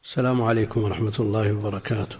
السلام عليكم ورحمة الله وبركاته.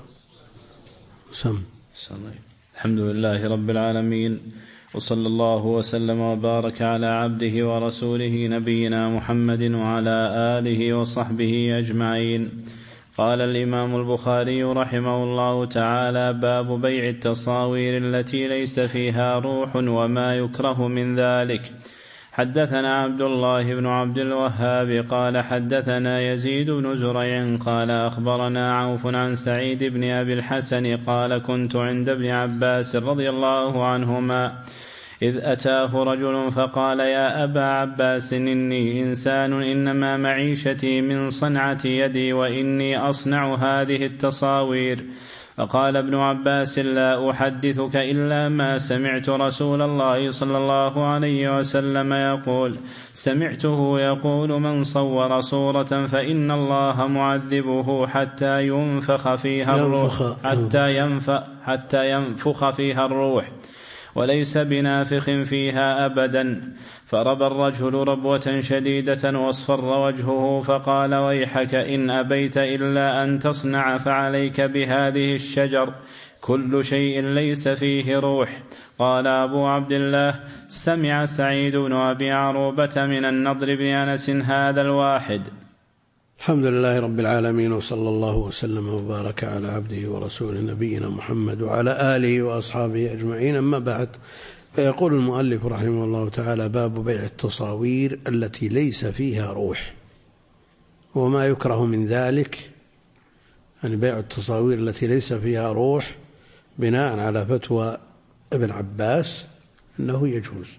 الحمد لله رب العالمين، وصلى الله وسلم وبارك على عبده ورسوله نبينا محمد وعلى آله وصحبه أجمعين. قال الإمام البخاري رحمه الله تعالى: باب بيع التصاوير التي ليس فيها روح وما يكره من ذلك. حدثنا عبد الله بن عبد الوهاب قال حدثنا يزيد بن زريع قال أخبرنا عوف عن سعيد بن أبي الحسن قال: كنت عند ابن عباس رضي الله عنهما إذ أتاه رجل فقال: يا أبا عباس، إني إنسان إنما معيشتي من صنعة يدي وإني أصنع هذه التصاوير. فقال ابن عباس: لا أحدثك إلا ما سمعت رسول الله صلى الله عليه وسلم يقول: سمعته يقول: من صور صورة فإن الله معذبه حتى ينفخ فيها الروح حتى ينفخ فيها الروح، وليس بنافخ فيها أبدا. فربى الرجل ربوة شديدة واصفر وجهه فقال: ويحك إن أبيت إلا أن تصنع فعليك بهذه الشجر، كل شيء ليس فيه روح. قال أبو عبد الله: سمع سعيد بن أبي عروبة من النضر بن أنس هذا الواحد. الحمد لله رب العالمين، وصلى الله وسلم وبارك على عبده ورسوله نبينا محمد وعلى آله وأصحابه أجمعين، أما بعد. فيقول المؤلف رحمه الله تعالى: باب بيع التصاوير التي ليس فيها روح وما يكره من ذلك. يعني بيع التصاوير التي ليس فيها روح بناء على فتوى ابن عباس أنه يجوز،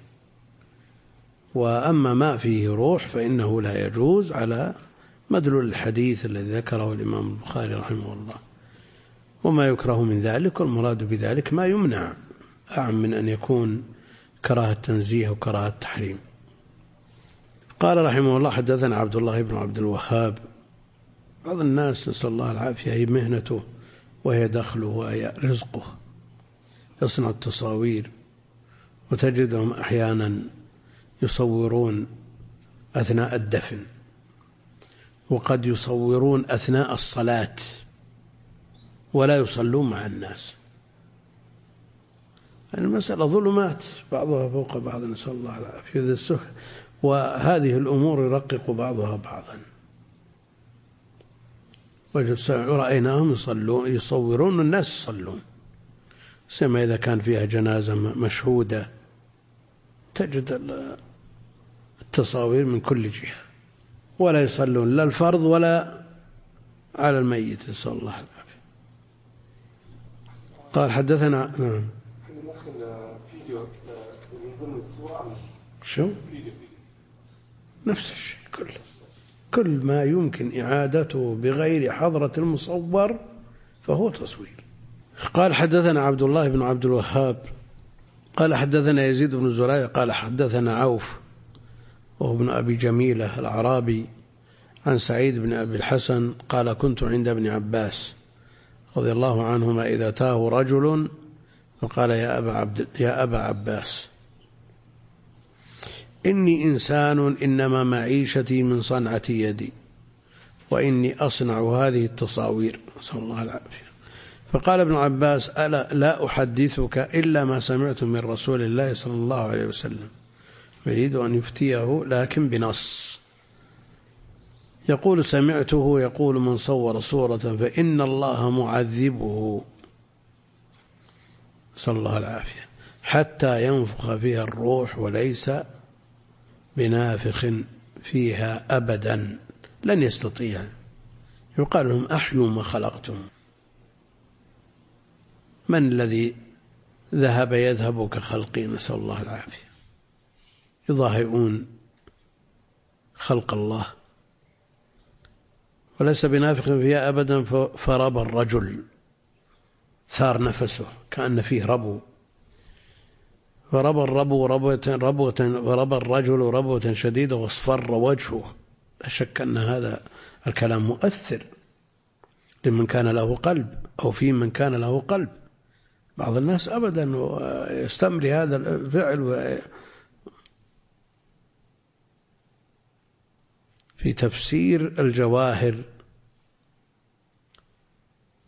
وأما ما فيه روح فإنه لا يجوز على مدلول الحديث الذي ذكره الإمام البخاري رحمه الله. وما يكره من ذلك، والمراد بذلك ما يمنع، أعم من أن يكون كراهة تنزيه وكراهة تحريم. قال رحمه الله: حدثنا عبد الله بن عبد الوهاب. بعض الناس نسأل الله العافية هي مهنته وهي دخله وهي رزقه، يصنع التصاوير، وتجدهم أحيانا يصورون أثناء الدفن، وقد يصورون أثناء الصلاة ولا يصلون مع الناس. المسألة ظلمات بعضها فوق بعض، نسأل الله العافية، وهذه الأمور يرقق بعضها بعضا. ورأيناهم يصورون الناس يصلون، سما إذا كان فيها جنازة مشهودة تجد التصاوير من كل جهة، ولا يصلون لا الفرض ولا على الميت، نسأل الله العافية. قال حدثنا فيديو من ضمن الصورة، شو نفس الشيء، كل ما يمكن إعادته بغير حضرة المصور فهو تصوير. قال حدثنا عبد الله بن عبد الوهاب قال حدثنا يزيد بن زريع قال حدثنا عوف وهو ابن أبي جميلة الأعرابي عن سعيد بن أبي الحسن قال: كنت عند ابن عباس رضي الله عنهما إذا أتاه رجل فقال: يا أبا عباس، إني إنسان إنما معيشتي من صنعة يدي وإني أصنع هذه التصاوير، نسأل الله العافية. فقال ابن عباس: ألا لا أحدثك إلا ما سمعت من رسول الله صلى الله عليه وسلم. يريد أن يفتيه لكن بنص، يقول: سمعته يقول: من صور صورة فإن الله معذبه، صلى الله العافية، حتى ينفخ فيها الروح وليس بنافخ فيها أبدا، لن يستطيع. يقال لهم: أحيوا ما خلقتم. من الذي يذهب كخلقي، نسأل الله العافية. يضاهئون خلق الله، وليس بنافخ فيها أبدا. فرب الرجل، ثار نفسه كأن فيه ربو، فرب الرجل ربوة شديدة واصفر وجهه. لا شك أن هذا الكلام مؤثر لمن كان له قلب، أو في من كان له قلب. بعض الناس أبدا يستمر هذا الفعل. في تفسير الجواهر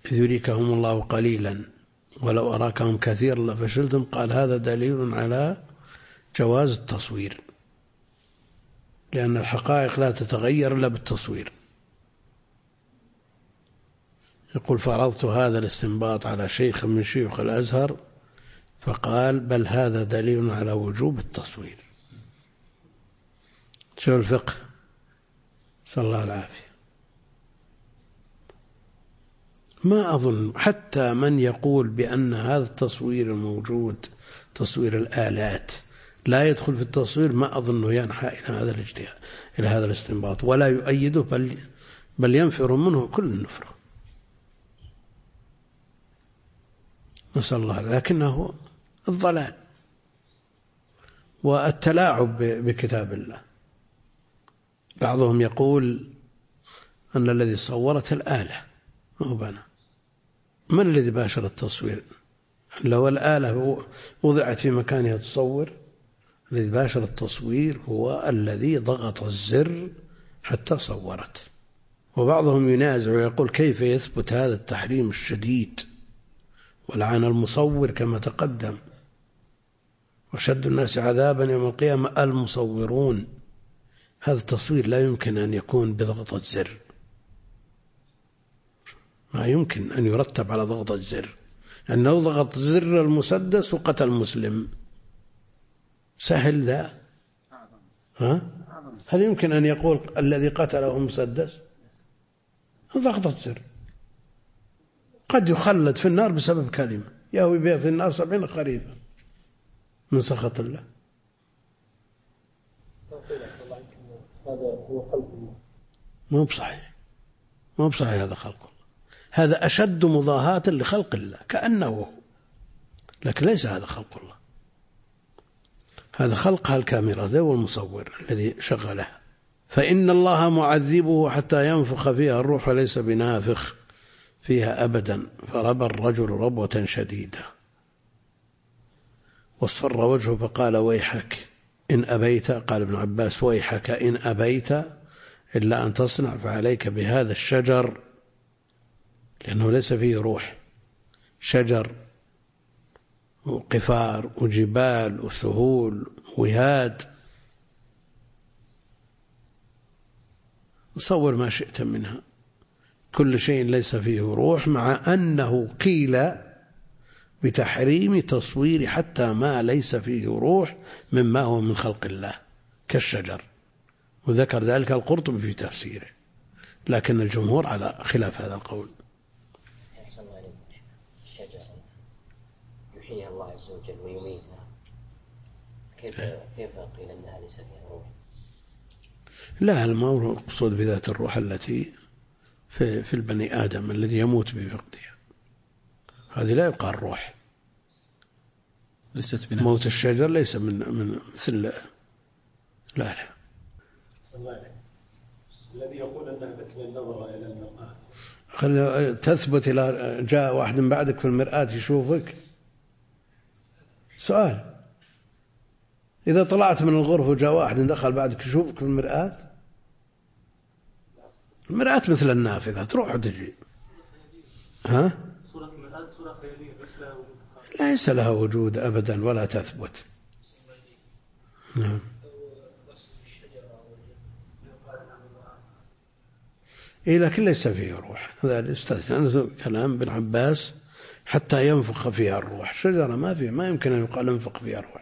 إذ يريكهم الله قليلا ولو أراكهم كثيرا لفشلتم، قال هذا دليل على جواز التصوير، لأن الحقائق لا تتغير إلا بالتصوير. يقول فرضت هذا الاستنباط على شيخ من شيوخ الأزهر فقال بل هذا دليل على وجوب التصوير. شو الفقه؟ صلى الله العافية. ما أظن حتى من يقول بأن هذا التصوير الموجود تصوير الآلات لا يدخل في التصوير، ما أظنه ينحى إلى هذا الاجتهاد، إلى هذا الاستنباط، ولا يؤيده بل ينفر منه كل النفرة، نسأل الله. لكنه الضلال والتلاعب بكتاب الله. بعضهم يقول أن الذي صورت الآلة ما هو بنا. من الذي باشر التصوير؟ لو الآلة وضعت في مكانها تصور، الذي باشر التصوير هو الذي ضغط الزر حتى صورت. وبعضهم ينازع ويقول كيف يثبت هذا التحريم الشديد، ولعن المصور كما تقدم، وشد الناس عذابا يوم القيامة المصورون. هذا التصوير لا يمكن أن يكون بضغطة زر، ما يمكن أن يرتب على ضغطة زر، لأنه ضغط زر المسدس وقتل مسلم. سهل ذا؟ هل يمكن أن يقول الذي قتله مسدس؟ ضغطة زر. قد يخلد في النار بسبب كلمة يهوي بها في النار 70 خريفا من سخط الله. مو بصحيح، مو بصحيح، هذا خلق الله، هذا أشد مضاهاة لخلق الله كأنه، لكن ليس هذا خلق الله. هذا خلقها الكاميرا ذا والمصور الذي شغلها. فإن الله معذبه حتى ينفخ فيها الروح وليس بنافخ فيها أبدا، فربى الرجل ربوة شديدة واصفر وجهه فقال ويحك إن أبيت، قال ابن عباس ويحك إن أبيت إلا أن تصنع فعليك بهذا الشجر، لأنه ليس فيه روح، شجر وقفار وجبال وسهول وهاد، صور ما شئت منها، كل شيء ليس فيه روح، مع أنه قيل بتحريم تصوير حتى ما ليس فيه روح مما هو من خلق الله كالشجر، وذكر ذلك القرطبي في تفسيره، لكن الجمهور على خلاف هذا القول. الشجر يحييها الله عز وجل ويميتها، كيف قيل أنها ليس فيها روح؟ لا، المقصود بذات الروح التي في البني آدم الذي يموت بفقدها، هذه لا يقال روح. موت الشجر ليس من مثل لا. الذي يقول أنها بس النظر إلى المرآة، خلي تثبت إلى جاء واحد من بعدك في المرآة يشوفك. سؤال، إذا طلعت من الغرفة وجاء واحد دخل بعدك يشوفك في المرآة، المرآة مثل النافذة تروح وتجي. صورة المرآة صورة خيالية ليس لها وجود أبدا ولا تثبت. نعم. لكن ليس فيه روح، هذا الاستثناء كلام ابن عباس حتى ينفخ فيها الروح. شجرة ما يمكن أن يقال ينفخ فيها الروح.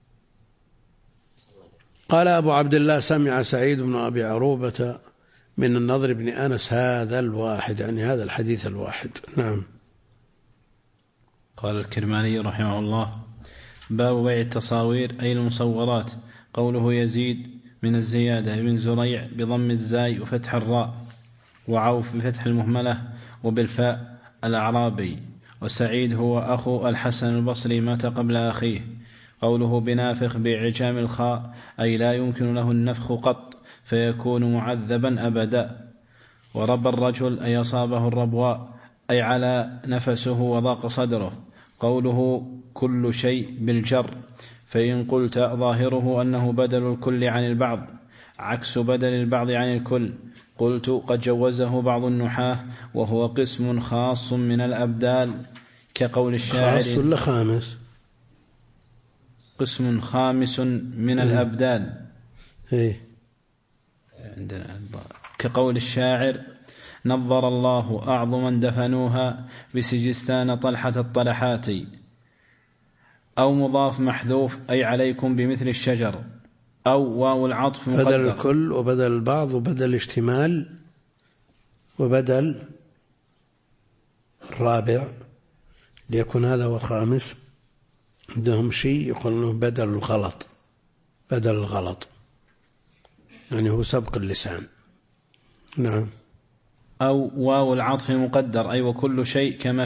قال أبو عبد الله سمع سعيد بن أبي عروبة من النضر بن أنس هذا الواحد، يعني هذا الحديث الواحد. نعم. قال الكرماني رحمه الله: باب بيع التصاوير أي المصورات. قوله يزيد من الزيادة بن زريع بضم الزاي وفتح الراء، وعوف بفتح المهملة وبالفاء الأعرابي، وسعيد هو أخو الحسن البصري مات قبل أخيه. قوله بنافخ بعجام الخاء أي لا يمكن له النفخ قط فيكون معذبا أبدا. ورب الرجل أي أصابه الربواء أي على نفسه وضاق صدره. قوله كل شيء بالجر، فإن قلت ظاهره أنه بدل الكل عن البعض عكس بدل البعض عن الكل. قلت قد جوزه بعض النحاة وهو قسم خاص من الأبدال كقول الشاعر. خاص ولا خامس؟ قسم خامس من الأبدال. كقول الشاعر: نظر الله أعظما دفنوها بسجستان طلحة الطلحات. أو مضاف محذوف أي عليكم بمثل الشجر. أو واو العطف مقدر. بدل الكل وبدل البعض وبدل الاشتمال وبدل الرابع ليكون هذا هو الخامس. عندهم شيء يقولون بدل الغلط، بدل الغلط يعني هو سبق اللسان. نعم. أو واو العطف مقدر أي وكل شيء كما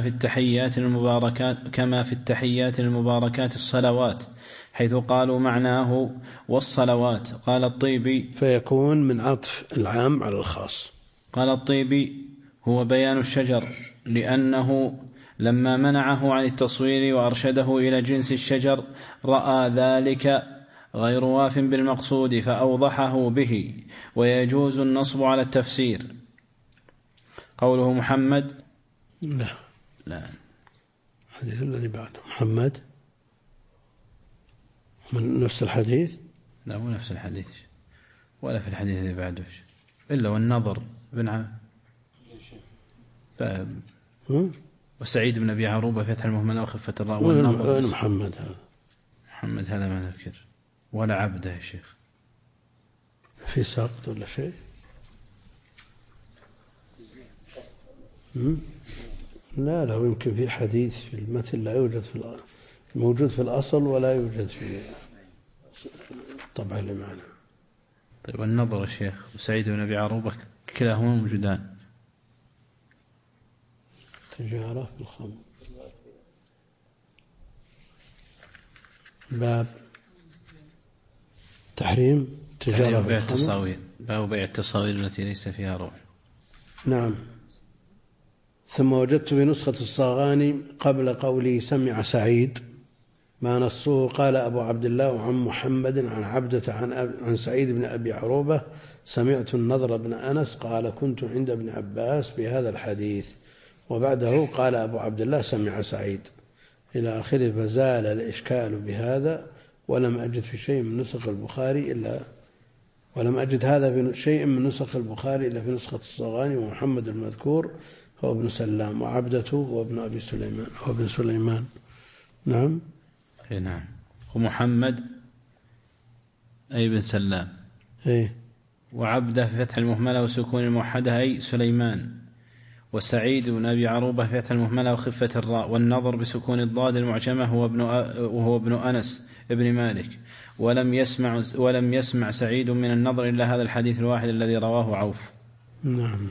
في التحيات المباركات الصلوات، حيث قالوا معناه والصلوات. قال الطيبي فيكون من عطف العام على الخاص. قال الطيبي: هو بيان الشجر، لأنه لما منعه عن التصوير وأرشده إلى جنس الشجر رأى ذلك غير واف بالمقصود فأوضحه به، ويجوز النصب على التفسير. قوله محمد لا الحديث الذي بعده محمد من نفس الحديث. لا مو نفس الحديث ولا في الحديث الذي بعده إلا والنظر بن وسعيد بن أبي عروبة فتح المهملة وخفة الراء والنظر. وين محمد هذا ما ذكر ولا عبده يا شيخ. في سقط ولا شيء؟ لا يمكن في حديث في المتن لا يوجد موجود في الأصل ولا يوجد في الطبع اللي معنا. طيب والنظر يا شيخ وسعيد بن أبي عروبة كلاهما موجودان. تجارة في الخمر. باب تحريم تجارة في الخمر. باب بيع التصاوير التي ليس فيها روح. نعم. ثم وجدت بنسخة الصاغاني قبل قولي سمع سعيد ما نصه قال أبو عبد الله وعن محمد عن عبدة عن سعيد بن أبي عروبة سمعت النضر بن أنس قال كنت عند ابن عباس بهذا الحديث، وبعده قال أبو عبد الله سمع سعيد إلى آخره. فزال الإشكال بهذا ولم أجد في شيء من نسخ البخاري ولم أجد هذا في شيء من نسخ البخاري إلا في نسخة الصاغاني. ومحمد المذكور هو ابن سلام وعبدته هو ابن أبي سليمان هو ابن سليمان. نعم. نعم. ومحمد أي بن سلام. وعبده في فتح المهملة وسكون الموحدة أي سليمان. وسعيد بن أبي عروبة في فتح المهملة وخفة الراء. والنظر بسكون الضاد المعجمة وهو ابن أنس ابن مالك. ولم يسمع سعيد من النظر إلا هذا الحديث الواحد الذي رواه عوف. نعم.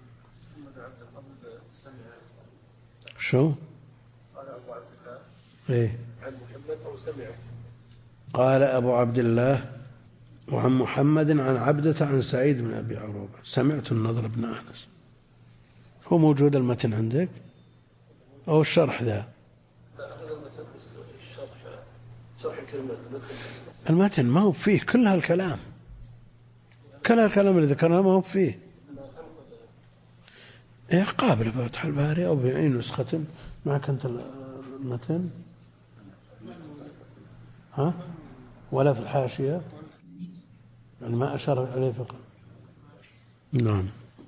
شو؟ قال أبو عبد الله عن محمد أو سمعه. قال أبو عبد الله وعن محمد عن عبدة عن سعيد بن أبي عروبة سمعت النضر بن أنس. هو موجود المتن عندك أو الشرح ذا؟ شرح الكلمة. المتن ما هو فيه كل هالكلام اللي ذكرناه ما هو فيه. قابل بفتح الباري أو بأي نسخة معك أنت المتن ولا في الحاشية يعني ما أشار عليه فقط. نعم.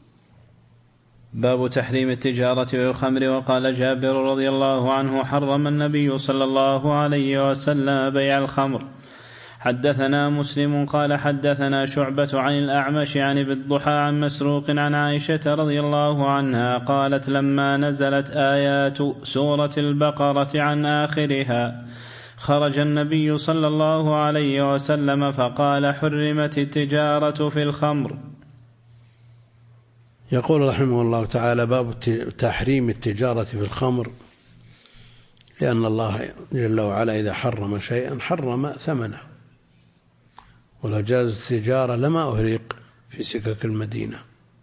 باب تحريم التجارة بالخمر. وقال جابر رضي الله عنه حرم النبي صلى الله عليه وسلم بيع الخمر. حدثنا مسلم قال حدثنا شعبة عن الأعمش عن ابي الضحى عن مسروق عن عائشة رضي الله عنها قالت لما نزلت آيات سورة البقرة عن آخرها خرج النبي صلى الله عليه وسلم فقال حرمت التجارة في الخمر. يقول رحمه الله تعالى باب تحريم التجارة في الخمر، لأن الله جل وعلا إذا حرم شيئا حرم ثمنه، ولو جاز التجارة لما أهريق في سكك المدينة.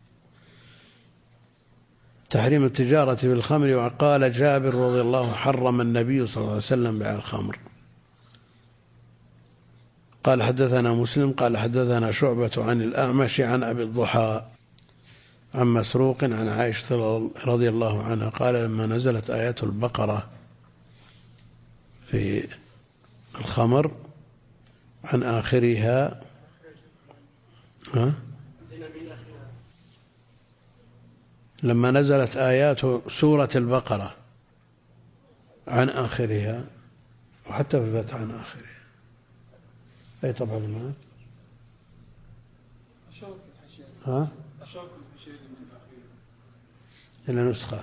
تحريم التجارة في الخمر. وقال جابر رضي الله عنه حرم النبي صلى الله عليه وسلم بيع الخمر. قال حدثنا مسلم قال حدثنا شعبة عن الأعمش عن أبي الضحى عن مسروق عن عائشة رضي الله عنها قال لما نزلت آيات البقرة في الخمر عن آخرها لما نزلت آيات سورة البقرة عن آخرها وحتى في الفتح عن آخرها أي طبعا ما إلى نسخة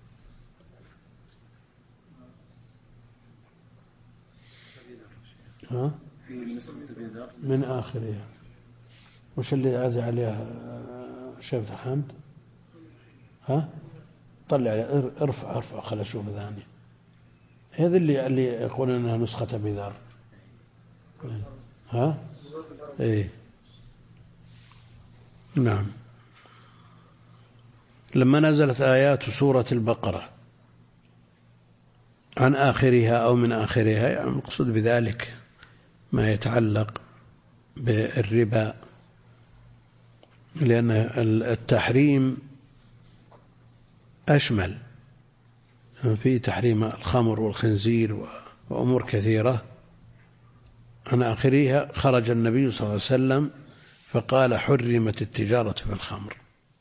من آخرها وش اللي عادي عليها شيخ حمد طلع ارفع خل أشوف ثاني هذا اللي يقول أنها نسخة أبي ذر إيه نعم لما نزلت آيات سورة البقرة عن آخرها أو من آخرها يعني المقصود بذلك ما يتعلق بالربا لأن التحريم أشمل في تحريم الخمر والخنزير وأمور كثيرة عن آخرها خرج النبي صلى الله عليه وسلم فقال حرمت التجارة في الخمر.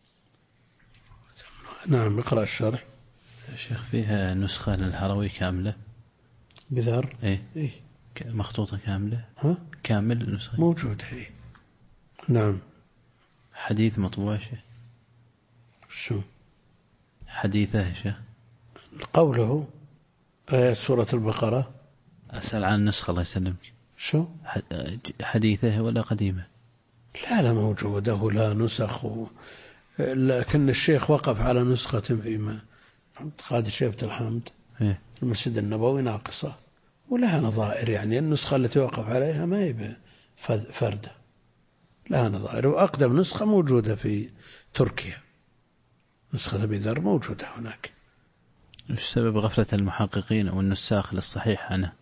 نعم اقرأ الشرح. شيخ فيها نسخة للهروي كاملة بذر إيه مخطوطة كاملة كامل نسخة موجود نعم. حديث مطبوع شيخ شو حديثه شيخ قوله آيات سورة البقرة أسأل عن النسخة الله يسلمك شو حديثه ولا قديمة لا موجودة لا نسخ لكن الشيخ وقف على نسخة فيما قاد شيبة الحمد المسجد النبوي ناقصة ولها نظائر يعني النسخة التي وقف عليها ما هي فردة لها نظائر وأقدم نسخة موجودة في تركيا نسخة أبي ذر موجودة هناك. وش سبب غفلة المحققين أو النساخ للصحيح عنه؟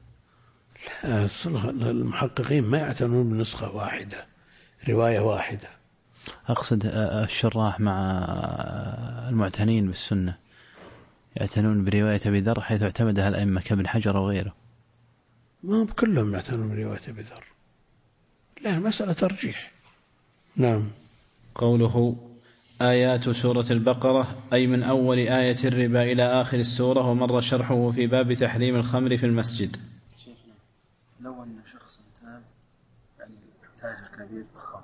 المحققين ما يعتنون بنسخة واحدة رواية واحدة. أقصد الشراح مع المعتنين بالسنة يعتنون برواية أبي ذر حيث اعتمدها الأئمة كابن حجر وغيره. ما كلهم يعتنون برواية أبي ذر لا مسألة ترجيح. نعم. قوله آيات سورة البقرة أي من أول آية الربا إلى آخر السورة ومر شرحه في باب تحريم الخمر في المسجد. شيخنا لو أن شخص تاب يعني تاجر كبير بالخمر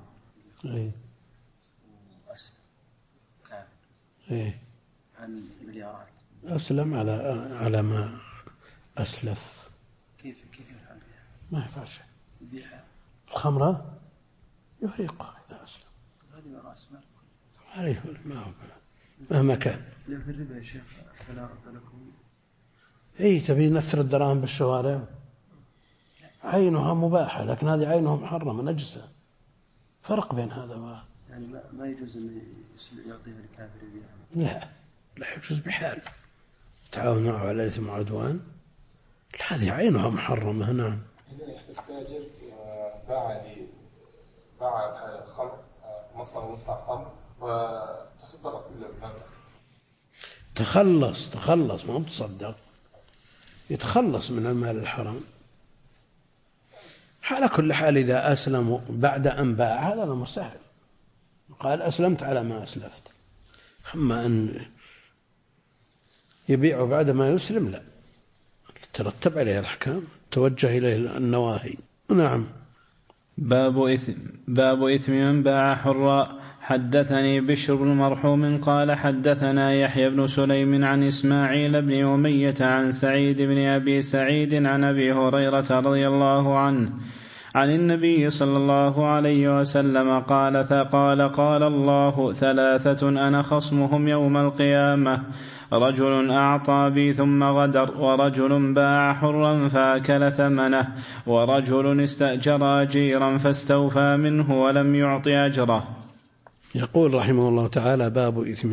وأسلم كافر عن مليارات أسلم على ما أسلف كيف يفعل بها؟ ما يفعل شيء يبيعها الخمرة يحرقها إذا أسلم هذه رأس مال عليه ما هو مهما كان. في الربا يا شيخ فلا رد لكم تبي نثر الدراهم بالشوارع عينها مباحة لكن هذه عينها محرمة نجسة فرق بين هذا وهذا يعني ما يجوز أن يعطيها لكافر يبيعها لا يجوز بحال تعاون معه على الإثم والعدوان هذه عينها محرمة. نعم. التاجر باع خمر مصنع خمر وتصدق كل المبلغ تخلص ما تصدق يتخلص من المال الحرام. على كل حال إذا أسلم بعد أن باع هذا أمر سهل قال أسلمت على ما أسلفت. أما أن يبيع بعد ما يسلم لا ترتب عليه الأحكام توجه إليه النواهي. نعم. باب إثم من باع حرا. حدثني بشر بن مرحوم قال حدثنا يحيى بن سليم عن إسماعيل بن أمية عن سعيد بن أبي سعيد عن أبي هريرة رضي الله عنه عن النبي صلى الله عليه وسلم قال قال الله ثلاثة أنا خصمهم يوم القيامة رجل أعطى بي ثم غدر ورجل باع حرا فأكل ثمنه ورجل استأجر أجيرا فاستوفى منه ولم يعط أجره. يقول رحمه الله تعالى باب إثم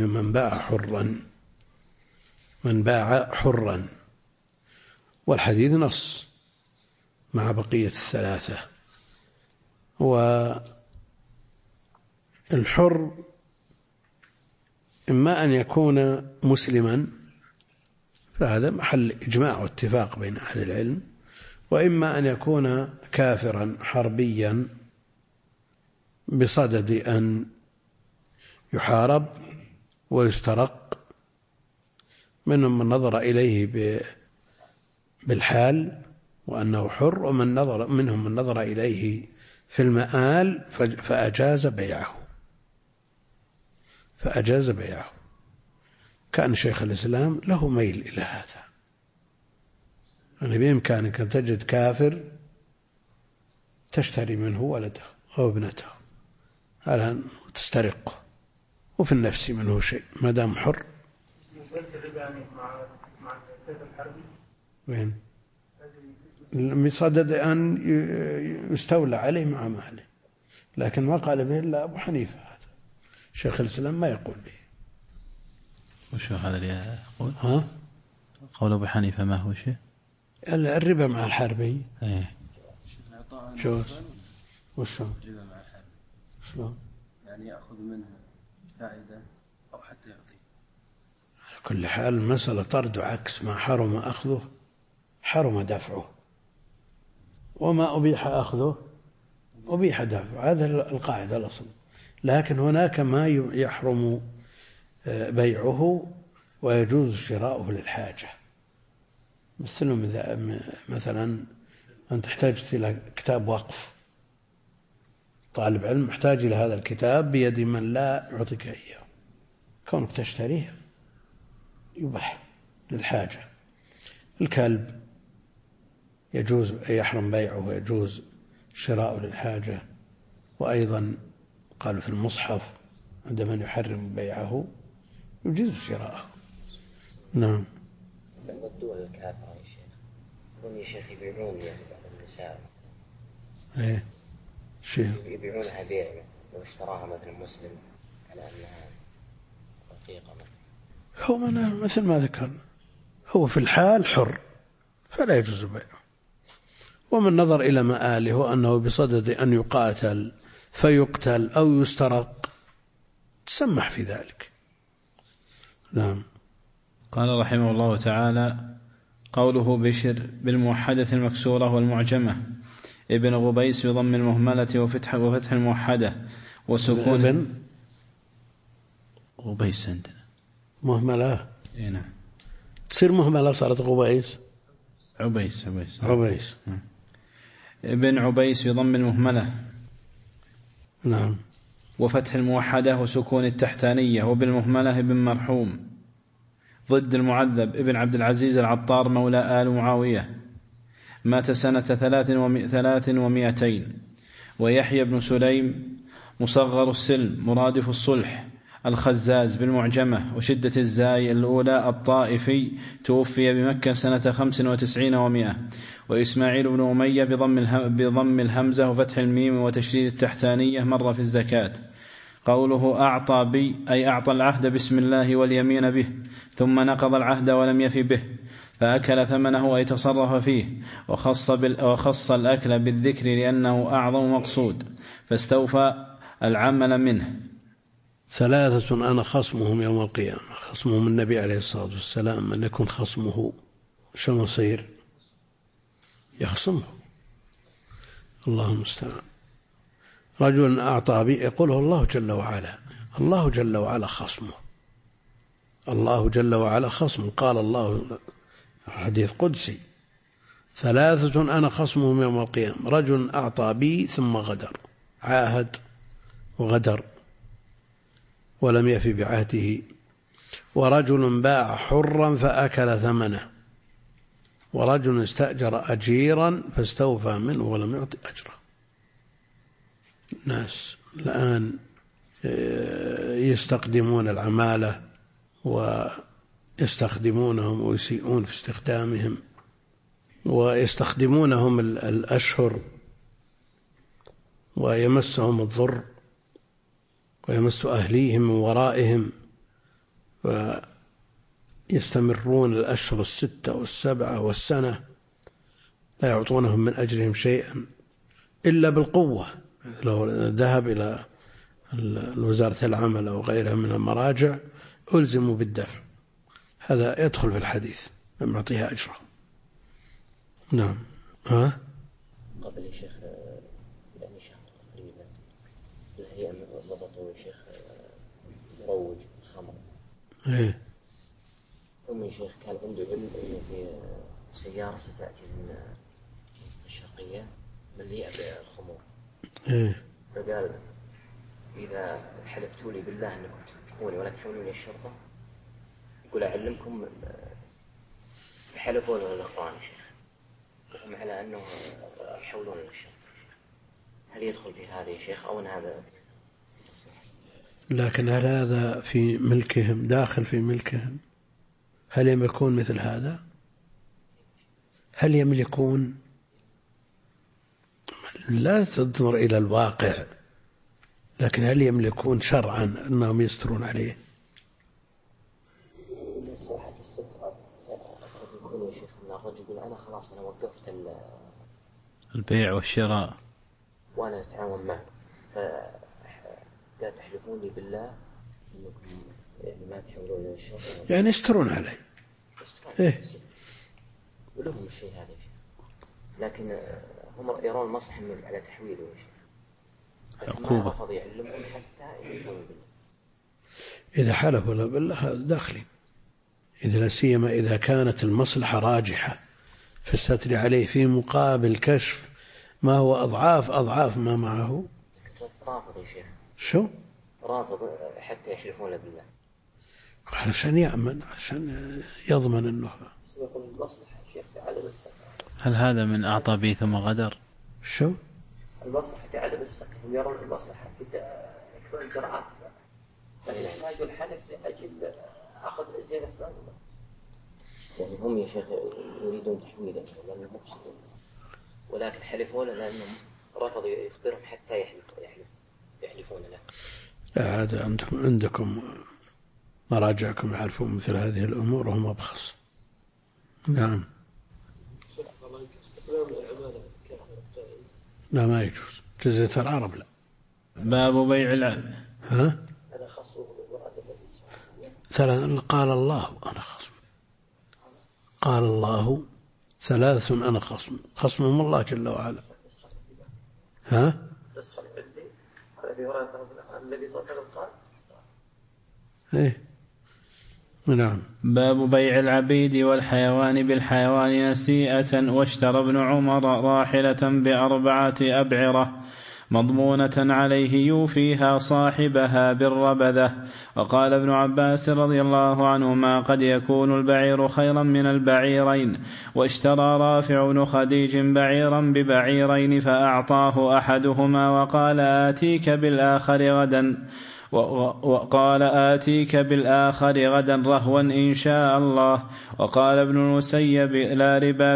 من باع حرا والحديث نص مع بقية الثلاثة والحر إما أن يكون مسلما، فهذا محل إجماع واتفاق بين أهل العلم، وإما أن يكون كافرا حربيا بصدد أن يحارب ويسترق. منهم من نظر إليه بالحال وأنه حر، منهم من نظر إليه في المآل فأجاز بيعه. كان شيخ الإسلام له ميل إلى هذا، يعني بإمكانك أن تجد كافر تشتري منه ولده أو ابنته على أن تسترقه، وفي النفس منه شيء ما دام حر. وين بصدد أن يستولى عليه مع ماله، لكن ما قال به إلا أبو حنيفة. هذا شيخ الإسلام ما يقول به. وشو هذا اللي يقول؟ قول أبو حنيفة ما هو شيء؟ الربا مع الحربي. شو وشو الربا مع الحربي شلون؟ يعني يأخذ منه فائدة أو حتى يعطيه. على كل حال المسألة طرد عكس، ما حرم أخذه حرم دفعه، وما أبيح أخذه أبيح دفعه. هذا القاعدة الأصل. لكن هناك ما يحرم بيعه ويجوز شراؤه للحاجة، مثلا أنت احتاجت إلى كتاب وقف، طالب علم محتاج إلى هذا الكتاب بيد من لا يعطيك إياه، كونك تشتريه يباح للحاجة. الكلب يجوز يحرم بيعه ويجوز شراؤه للحاجة. وأيضا قالوا في المصحف عند من يحرم بيعه يجوز شراءه. نعم. بعض الدول الكافرة يا شيخ يقولون يا شيخ يبيعون يعني بعض النساء يبيعونها بيع لو اشتراها مثلا مسلم على أنها رقيقة مثلا. هو مثل ما ذكرنا هو في الحال حر فلا يجوز بيعه، ومن نظر إلى مآله وأنه بصدد أن يقاتل فيقتل أو يسترق تسمح في ذلك. نعم. قال رحمه الله تعالى: قوله بشر بالموحدة المكسورة والمعجمة، ابن غبيس بضم المهملة وفتح الموحدة وسكون ابن غبيس عندنا مهملة. نعم. تصير مهملة صارت غبيس. عبيس. ابن عبيس بضم المهملة. نعم. وفتح الموحدة وسكون التحتانية، وبالمهملة ابن مرحوم. ضد المعذب ابن عبد العزيز العطار مولى آل معاوية، مات سنة 300. ويحيى بن سليم مصغر السلم مرادف الصلح الخزاز بالمعجمة وشدة الزاي الأولى الطائفي، توفي بمكة سنة 95 و100. وإسماعيل بن أمية بضم الهمزة وفتح الميم وتشديد التحتانية، مر في الزكاة. قوله أعطى بي أي أعطى العهد بسم الله واليمين به، ثم نقض العهد ولم يف به، فأكل ثمنه أي تصرف فيه، وخص الأكل بالذكر لأنه أعظم مقصود، فاستوفى العمل منه. 3 أنا خصمهم يوم القيامة. خصمهم النبي عليه الصلاة والسلام، من يكون خصمه شو يصير؟ يخصمه، الله المستعان. رجل أعطى بي يقوله الله جل وعلا. الله جل وعلا خصمه، الله جل وعلا خصمه. قال الله حديث قدسي: 3 أنا خصمهم يوم القيامة: رجل أعطى بي ثم غدر، عاهد وغدر ولم يف بعهده، ورجل باع حرا فأكل ثمنه، ورجل استأجر أجيرا فاستوفى منه ولم يعطي أجره. الناس الآن يستخدمون العمالة ويستخدمونهم ويسيئون في استخدامهم، ويستخدمونهم الأشهر ويمسهم الضر ويمس أهليهم من ورائهم، ويستمرون الأشهر 6 و7 والسنة لا يعطونهم من أجرهم شيئا إلا بالقوة لو ذهب إلى وزارة العمل أو غيرها من المراجع ألزموا بالدفع، هذا يدخل في الحديث لم يعطيها أجره. نعم. قبل يا شيخ يعني شهر تقريبا الهيئة ضبطوا يا شيخ مروج الخمر. ثم يا شيخ كان عنده علم إنه في سيارة ستأتي من الشرقية مليئة بالخمور. فقال إذا حلفتوا لي بالله أنكم تفتحوني ولا تحولوني الشرطة يقول أعلمكم يحلفون ولا الأخوان يا شيخ، وهم على أنه يحولون الشرطة. هل يدخل في هذا يا شيخ أو أن هذا تصليح؟ لكن هل هذا في ملكهم داخل في ملكهم؟ هل يملكون مثل هذا؟ هل يملكون؟ لا تنظر إلى الواقع، لكن هل يملكون شرعا أنهم يسترون عليه؟ صحة الستر يكون يا شيخ أن الرجل يقول أنا خلاص أنا وقفت البيع والشراء وأنا أتعاون معه، فقال تحلفون لي بالله أنكم يعني ما تحولون الشرط يعني يسترون عليه. ولهم الشيء هذا يا شيخ، لكن هم يرون مصلحة على تحويله يا شيخ. عقوبة. رفض يعلمهم حتى يحلفون بالله. إذا حلفوا بالله داخلين، إذا لا سيما إذا كانت المصلحة راجحة في الستر عليه في مقابل كشف ما هو أضعاف ما معه. رافض يا شيخ. شو؟ رافض حتى يحلفون بالله. علشان يأمن، عشان يضمن أنه. يقول المصلحة شيخ في عدم السكن. هل هذا من أعطى بي ثم غدر؟ شو؟ المصلحة في عدم السكن، هم يرون المصلحة في كل الجرعات، لكن يحتاجوا الحلف لأجل أخذ زيادة مال. يعني هم يا شيخ يريدون تحويله لأنهم مفسدون، ولكن حلفوا له لأنهم رفضوا يخبرهم حتى يحلفون له. هذا أنتم عندكم مراجعكم يعرفون مثل هذه الأمور وهم أبخص. نعم. لا ما يجوز، جزيرة العرب لا. باب بيع العبد. أنا خصوه قال الله أنا خصم، قال الله ثلاث أنا خصمهم الله جل وعلا. النبي صلى الله عليه وسلم قال نعم. باب بيع العبيد والحيوان بالحيوان نسيئة. واشترى ابن عمر راحلة ب4 أبعرة مضمونة عليه يوفيها صاحبها بالربذة. وقال ابن عباس رضي الله عنهما قد يكون البعير خيرا من البعيرين. واشترى رافع بن خديج بعيرا ببعيرين فأعطاه أحدهما وقال آتيك بالآخر غدا رهوا إن شاء الله. وقال ابن المسيب لا ربا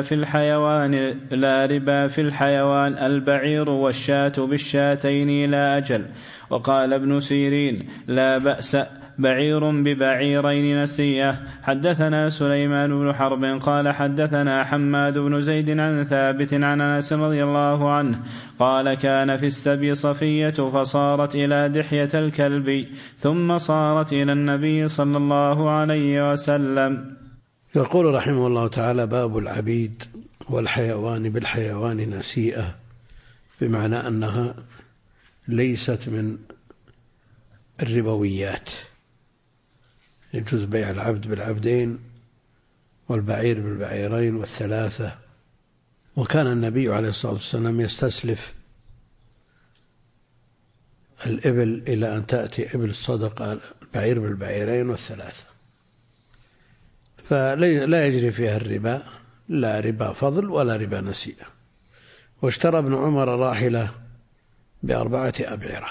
في الحيوان البعير والشاة بالشاتين لا أجل. وقال ابن سيرين لا بأس بعير ببعيرين نسية. حدثنا سليمان بن حرب قال حدثنا حماد بن زيد عن ثابت عن أنس رضي الله عنه قال كان في السبي صفية فصارت إلى دحية الكلب ثم صارت إلى النبي صلى الله عليه وسلم. يقول رحمه الله تعالى باب العبيد والحيوان بالحيوان نسيئة، بمعنى أنها ليست من الربويات، يجوز بيع العبد بالعبدين والبعير بالبعيرين والثلاثة. وكان النبي عليه الصلاة والسلام يستسلف الإبل إلى أن تأتي إبل الصدقة البعير بالبعيرين والثلاثة، فلا يجري فيها الربا، لا ربا فضل ولا ربا نسيئة. واشترى ابن عمر راحلة ب4 أبعرة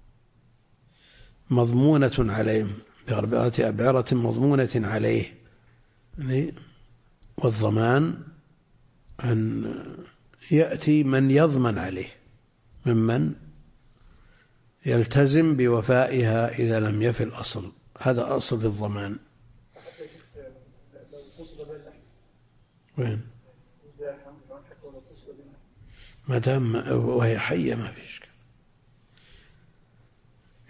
مضمونة عليه، ب4 أبعرة مضمونة عليه، والضمان أن يأتي من يضمن عليه ممن يلتزم بوفائها إذا لم يفي الأصل، هذا أصل في الضمان. وين؟ ما دام وهي حية ما فيش.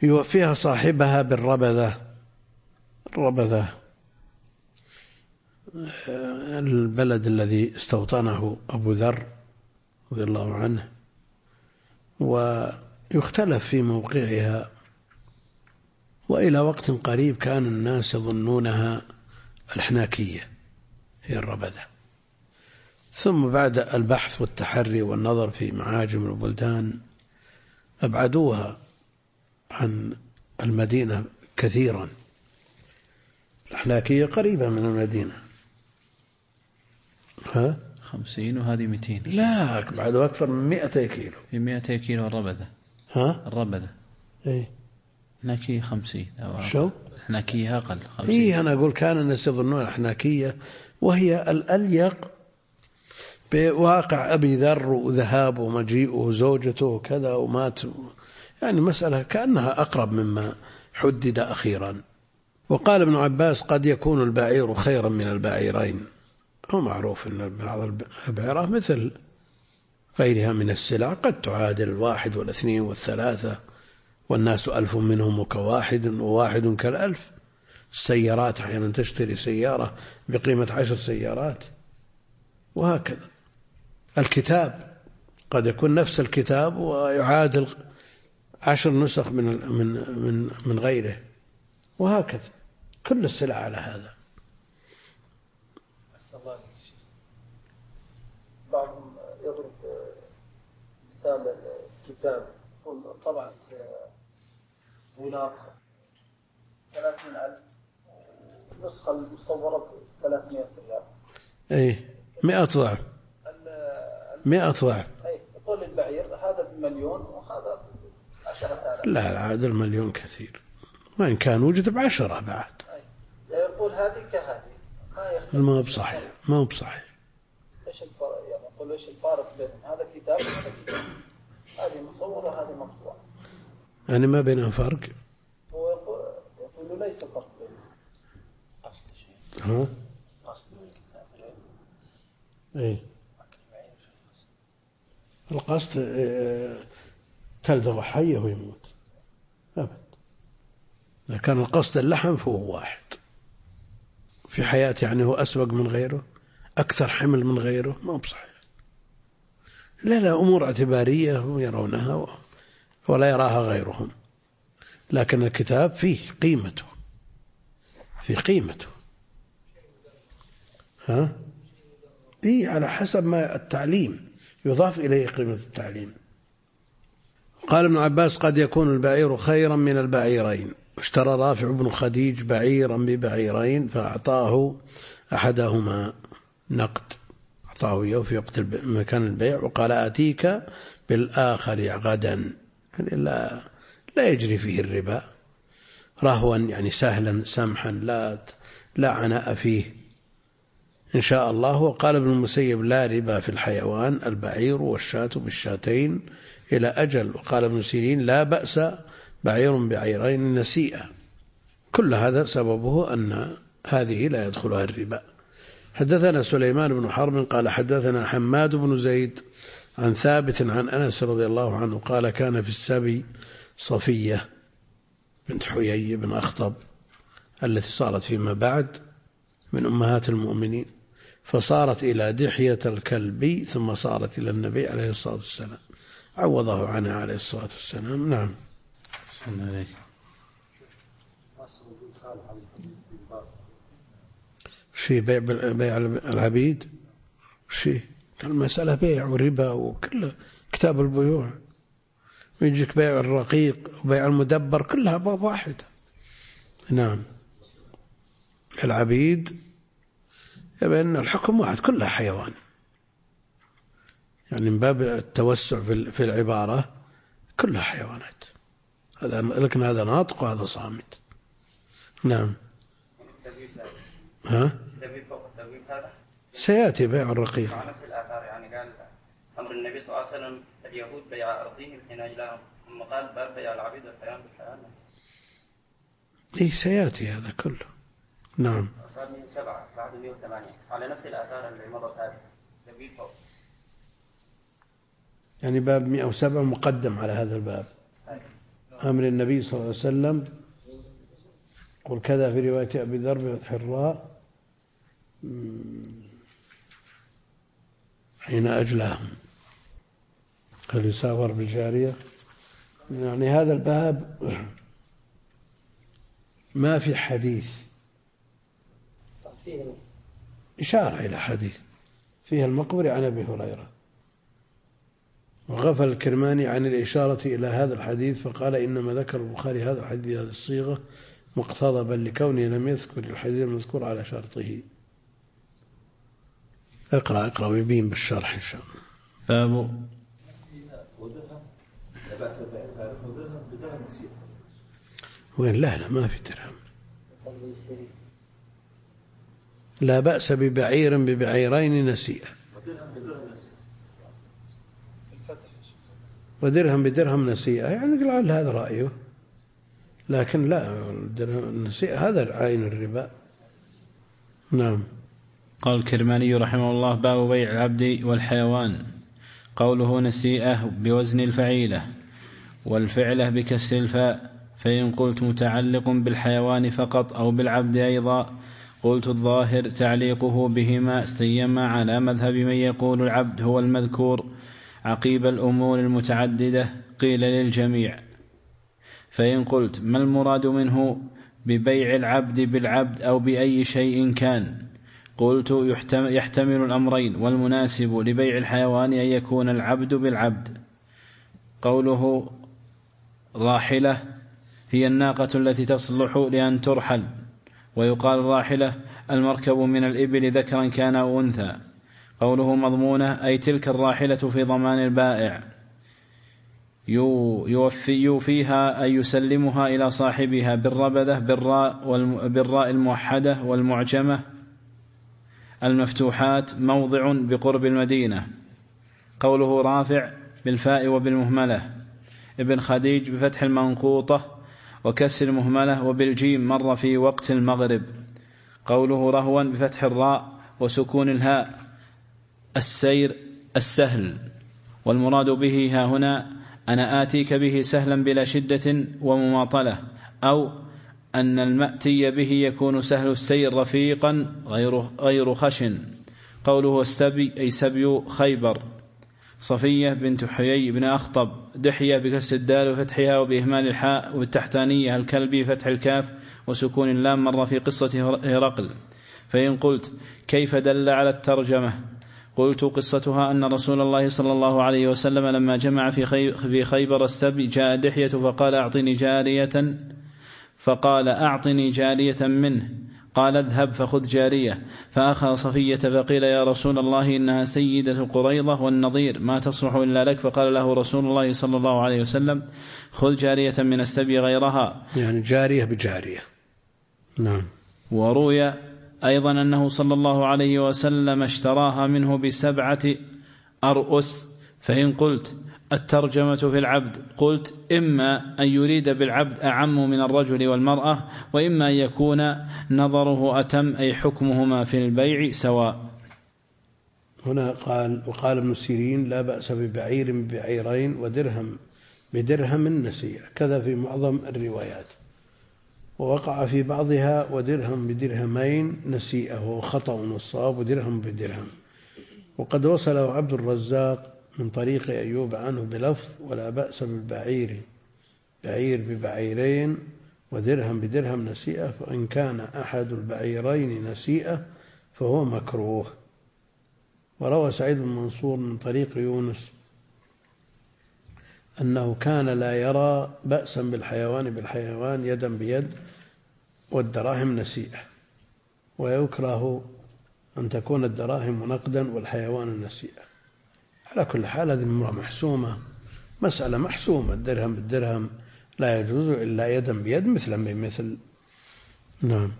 يوفيها صاحبها بالربذة. الربذة البلد الذي استوطنه أبو ذر رضي الله عنه، ويختلف في موقعها، وإلى وقت قريب كان الناس يظنونها الحناكية هي الربذة، ثم بعد البحث والتحري والنظر في معاجم البلدان أبعدوها عن المدينة كثيرا. الحناكية قريبة من المدينة. 50 وهذه 200. لا، بعد أكثر من 200 كيلو. في 200 كيلو الربذة. الربذة. إيه. حناكية 50. شو؟ حناكية أقل 50. إيه، أنا أقول كان الناس يظنون الحناكية، وهي الأليق بواقع أبي ذر وذهابه ومجيئه وزوجته وكذا ومات، يعني مسألة كأنها أقرب مما حدد أخيرا. وقال ابن عباس: قد يكون البعير خيرا من البعيرين. هو معروف أن بعض البعيرات مثل غيرها من السلع قد تعادل 1 و2 و3، والناس 1000 منهم وكواحد، وواحد كالألف. السيارات أحيانا تشتري سيارة بقيمة 10 سيارات، وهكذا. الكتاب قد يكون نفس الكتاب ويعادل 10 نسخ من غيره، وهكذا كل السلع على هذا. بعضهم يضرب مثال الكتاب، طبعا غلاق 30,000، النسخة المصورة 300 ريال. أي 100 ضعف. 100 ضعف. أي يقول البعير هذا ب1,000,000 وهذا ب10,000. لا، هذا 1,000,000 كثير، وإن كان وجد ب10 بعد. يقول هذه كهذه ما هو بصحيح، ما هو بصحيح. ايش الفرق؟ يعني يقول ايش الفارق بينهم؟ هذا كتاب وهذا كتاب، هذه مصورة وهذه مطبوعة، يعني ما بينهم فرق. هو يقول ليس فرق بينهم. قصد شيء. قصد الكتاب. ايه، القصد تلدغ حيه ويموت أبد. إذا كان القصد اللحم فهو واحد في حياته، يعني هو أسبق من غيره، أكثر حمل من غيره، ما بصحيح. لا، أمور اعتبارية هم يرونها ولا يراها غيرهم، لكن الكتاب فيه قيمته، في قيمته. إيه، على حسب ما التعليم يضاف إليه قيمة التعليم. قال ابن عباس: قد يكون البعير خيرا من البعيرين. اشترى رافع بن خديج بعيرا ببعيرين فأعطاه أحدهما نقد، أعطاه إياه في وقت مكان البيع، وقال: آتيك بالآخر غدا. يعني لا يجري فيه الربا، رهوا يعني سهلا سمحا، لا عناء فيه إن شاء الله. وقال ابن المسيب: لا ربا في الحيوان، البعير والشاة بالشاتين إلى أجل. وقال ابن سيرين: لا بأس بعير بعيرين نسيئة. كل هذا سببه أن هذه لا يدخلها الربا. حدثنا سليمان بن حرب قال حدثنا حماد بن زيد عن ثابت عن أنس رضي الله عنه قال: كان في السبي صفية بنت حيي بن أخطب التي صارت فيما بعد من أمهات المؤمنين، فصارت إلى دحية الكلبي ثم صارت إلى النبي عليه الصلاة والسلام، عوضه عنها عليه الصلاة والسلام. نعم. شيء بيع العبيد، شيء المسألة بيع وربا وكل كتاب البيوع، ويجيك بيع الرقيق وبيع المدبر، كلها باب واحد. نعم. العبيد يبين الحكم واحد، كلها حيوان، يعني من باب التوسع في العبارة كلها حيوانات، لكن هذا ناطق وهذا صامت. نعم. سيأتي بيع الرقيق مع نفس الآثار. يعني قال أمر النبي صلى الله عليه وسلم اليهود بيع أرضهم حين إلههم، ثم قال باب بيع العبيد والحيوان بالحيوان. إيه، سيأتي هذا كله. نعم. صار 107 بعد 108 على نفس الآثار اللي مضت هذه تبيل فوق. يعني باب 107 مقدم على هذا الباب. أمر النبي صلى الله عليه وسلم، قل كذا في رواية أبي ذر بفتح الراء حين أجلاهم هل يسافر بالجارية. يعني هذا الباب ما في حديث إشارة إلى حديث فيها المقبري عن أبي هريرة، وغفل الكرماني عن الإشارة إلى هذا الحديث فقال إنما ذكر البخاري هذا الحديث بهذه الصيغة مقتضبا لكونه لم يذكر الحديث المذكور على شرطه. اقرأ ويبين بالشرح إن شاء الله. باب وين؟ لا ما في درهم. لا بأس ببعير ببعيرين نسيئة، ودرهم بدرهم نسيئة، يعني لعل هذا رأيه، لكن لا، النسيئة هذا عين الربا. نعم. قال الكرماني رحمه الله: باب بيع العبد والحيوان. قوله نسيئة بوزن الفعيلة والفعلة بكسر الفاء، فإن قلت متعلق بالحيوان فقط أو بالعبد أيضا قلت الظاهر تعليقه بهما، سيما على مذهب من يقول العبد هو المذكور عقيب الأمور المتعددة، قيل للجميع. فإن قلت ما المراد منه ببيع العبد بالعبد أو بأي شيء كان، قلت يحتمل الأمرين، والمناسب لبيع الحيوان أن يكون العبد بالعبد. قوله راحلة هي الناقة التي تصلح لأن ترحل، ويقال راحلة المركب من الإبل ذكرا كان أو أنثى. قوله مضمونة أي تلك الراحلة في ضمان البائع، يوفيها أي يسلمها إلى صاحبها بالربذة بالراء الموحدة والمعجمة المفتوحات موضع بقرب المدينة. قوله رافع بالفاء وبالمهملة، ابن خديج بفتح المنقوطة وكسر المهملة وبالجيم مر في وقت المغرب. قوله رهوا بفتح الراء وسكون الهاء السير السهل، والمراد به ها هنا أنا آتيك به سهلا بلا شدة ومماطلة، أو أن المأتي به يكون سهل السير رفيقا غير خشن. قوله السبي أي سبي خيبر. صفية بنت حيي بن أخطب، دحية بكسر الدال وفتحها وبإهمال الحاء، والتحتانية الكلبي فتح الكاف وسكون اللام، مر في قصة هرقل. فإن قلت كيف دل على الترجمة، قلت قصتها أن رسول الله صلى الله عليه وسلم لما جمع في خيبر السبي جاء دحية فقال أعطني جارية منه، قال اذهب فخذ جارية، فأخذ صفية فقيل يا رسول الله إنها سيدة قريضة والنظير ما تصلح إلا لك، فقال له رسول الله صلى الله عليه وسلم خذ جارية من السبي غيرها، يعني جارية بجارية. نعم. وروي أيضا أنه صلى الله عليه وسلم اشتراها منه ب7 أرؤس. فإن قلت الترجمة في العبد، قلت إما أن يريد بالعبد أعم من الرجل والمرأة، وإما أن يكون نظره أتم، أي حكمهما في البيع سواء. هنا وقال ابن سيرين لا بأس ببعير ببعيرين ودرهم بدرهم نسيئة، كذا في معظم الروايات، ووقع في بعضها ودرهم بدرهمين نسيئة، وهو خطأ والصواب ودرهم بدرهم. وقد وصله عبد الرزاق من طريق أيوب عنه بلفظ ولا بأس بالبعير بعير ببعيرين ودرهم بدرهم نسيئة، فإن كان أحد البعيرين نسيئة فهو مكروه. وروى سعيد بن منصور من طريق يونس أنه كان لا يرى بأسا بالحيوان يدا بيد والدراهم نسيئة، ويكره أن تكون الدراهم نقدا والحيوان نسيئة. على كل حال هذه محسومة، مسألة محسومة، الدرهم بالدرهم لا يجوز إلا يدا بيد مثلا بمثل. نعم.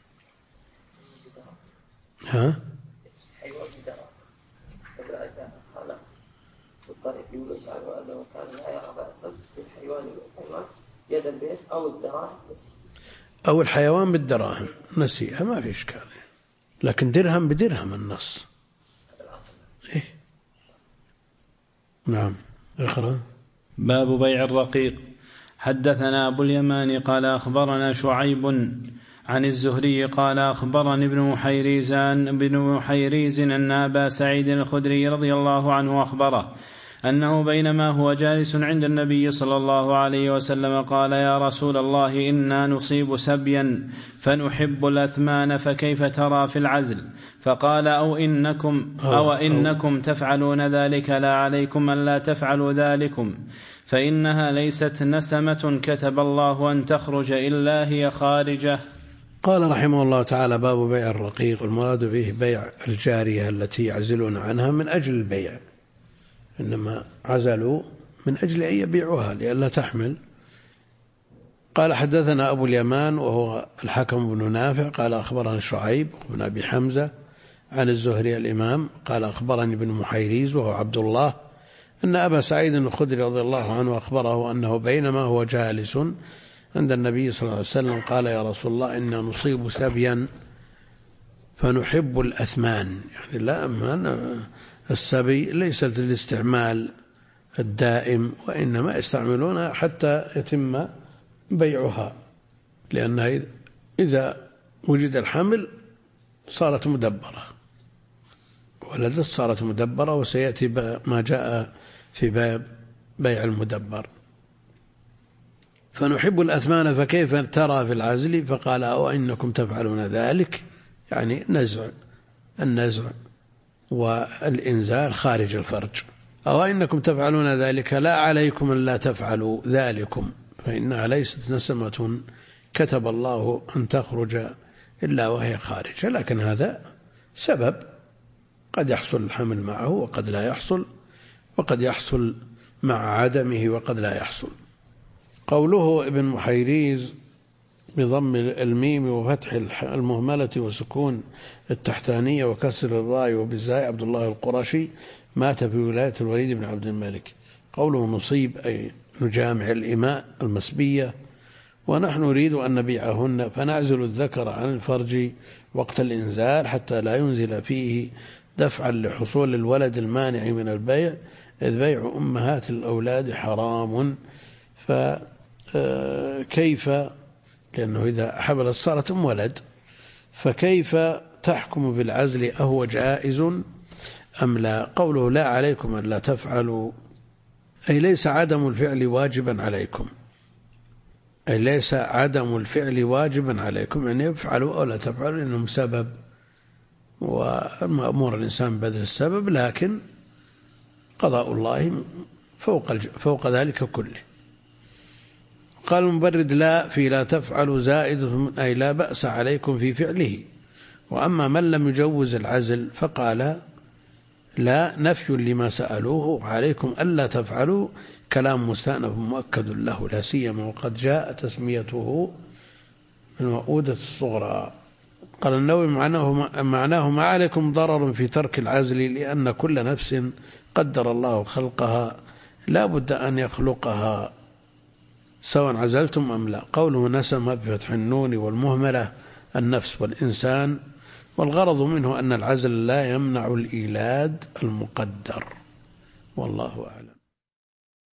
ها؟ حيوان بدراهم قال الطريق يونس عنه أنه كان لا يرى بأسا بالحيوان يدا بيد أو الدراهم أو الحيوان بالدراهم نسيئة، ما في إشكال، لكن درهم بدرهم النص. إيه؟ نعم. اقرأ. باب بيع الرقيق. حدثنا أبو اليمان قال أخبرنا شعيب عن الزهري قال أخبرني ابن محيريز أن أبا سعيد الخدري رضي الله عنه أخبره أنه بينما هو جالس عند النبي صلى الله عليه وسلم قال يا رسول الله إنا نصيب سبيا فنحب الأثمان فكيف ترى في العزل؟ فقال أو إنكم تفعلون ذلك لا عليكم أن لا تفعلوا ذلكم فإنها ليست نسمة كتب الله أن تخرج إلا هي خارجة. قال رحمه الله تعالى باب بيع الرقيق، المراد فيه بيع الجارية التي يعزلون عنها من أجل البيع، إنما عزلوا من أجل أن يبيعوها لئلا تحمل. قال حدثنا أبو اليمان وهو الحكم بن نافع قال أخبرنا شعيب بن أبي حمزة عن الزهري الإمام قال أخبرني ابن محيريز وهو عبد الله أن أبا سعيد الخدري رضي الله عنه أخبره أنه بينما هو جالس عند النبي صلى الله عليه وسلم قال يا رسول الله إنا نصيب سبيا فنحب الأثمان، يعني لا أمان السبي ليست للاستعمال الدائم وإنما يستعملونها حتى يتم بيعها، لأنها إذا وجد الحمل صارت مدبرة، ولدت صارت مدبرة، وسيأتي ما جاء في باب بيع المدبر. فنحب الأثمان فكيف ترى في العزل؟ فقال أو إنكم تفعلون ذلك، يعني النزع والإنزال خارج الفرج. أو إنكم تفعلون ذلك لا عليكم أن لا تفعلوا ذلكم فإنها ليست نسمة كتب الله أن تخرج إلا وهي خارجة، لكن هذا سبب قد يحصل الحمل معه وقد لا يحصل، وقد يحصل مع عدمه وقد لا يحصل. قوله ابن محيريز بضم الميم وفتح المهملة وسكون التحتانية وكسر الراء وبالزاي عبد الله القرشي مات في ولاية الوليد بن عبد الملك. قوله نصيب أي نجامع الإماء المسبية، ونحن نريد أن نبيعهن فنعزل الذكر عن الفرج وقت الإنزال حتى لا ينزل فيه دفعا لحصول الولد المانع من البيع، إذ بيع أمهات الأولاد حرام. فكيف، لأنه إذا حبلت صارت ولد، فكيف تحكم بالعزل أهو جائز أم لا؟ قوله لا عليكم أن لا تفعلوا أي ليس عدم الفعل واجبا عليكم، أي ليس عدم الفعل واجبا عليكم، يعني يفعلوا أو لا تفعلوا إنهم سبب، ومأمور الإنسان بذل السبب، لكن قضاء الله فوق ذلك كله. قال المبرد لا في لا تفعلوا زائد أي لا بأس عليكم في فعله. وأما من لم يجوز العزل فقال لا نفي لما سألوه عليكم ألا تفعلوا، كلام مستأنف مؤكد له لا سيما وقد جاء تسميته المؤودة الصغرى. قال النووي معناه ما عليكم ضرر في ترك العزل، لأن كل نفس قدر الله خلقها لا بد أن يخلقها سواء عزلتم أم لا. قوله نسم بفتح النون والمهملة النفس والإنسان، والغرض منه أن العزل لا يمنع الإيلاد المقدر، والله أعلم.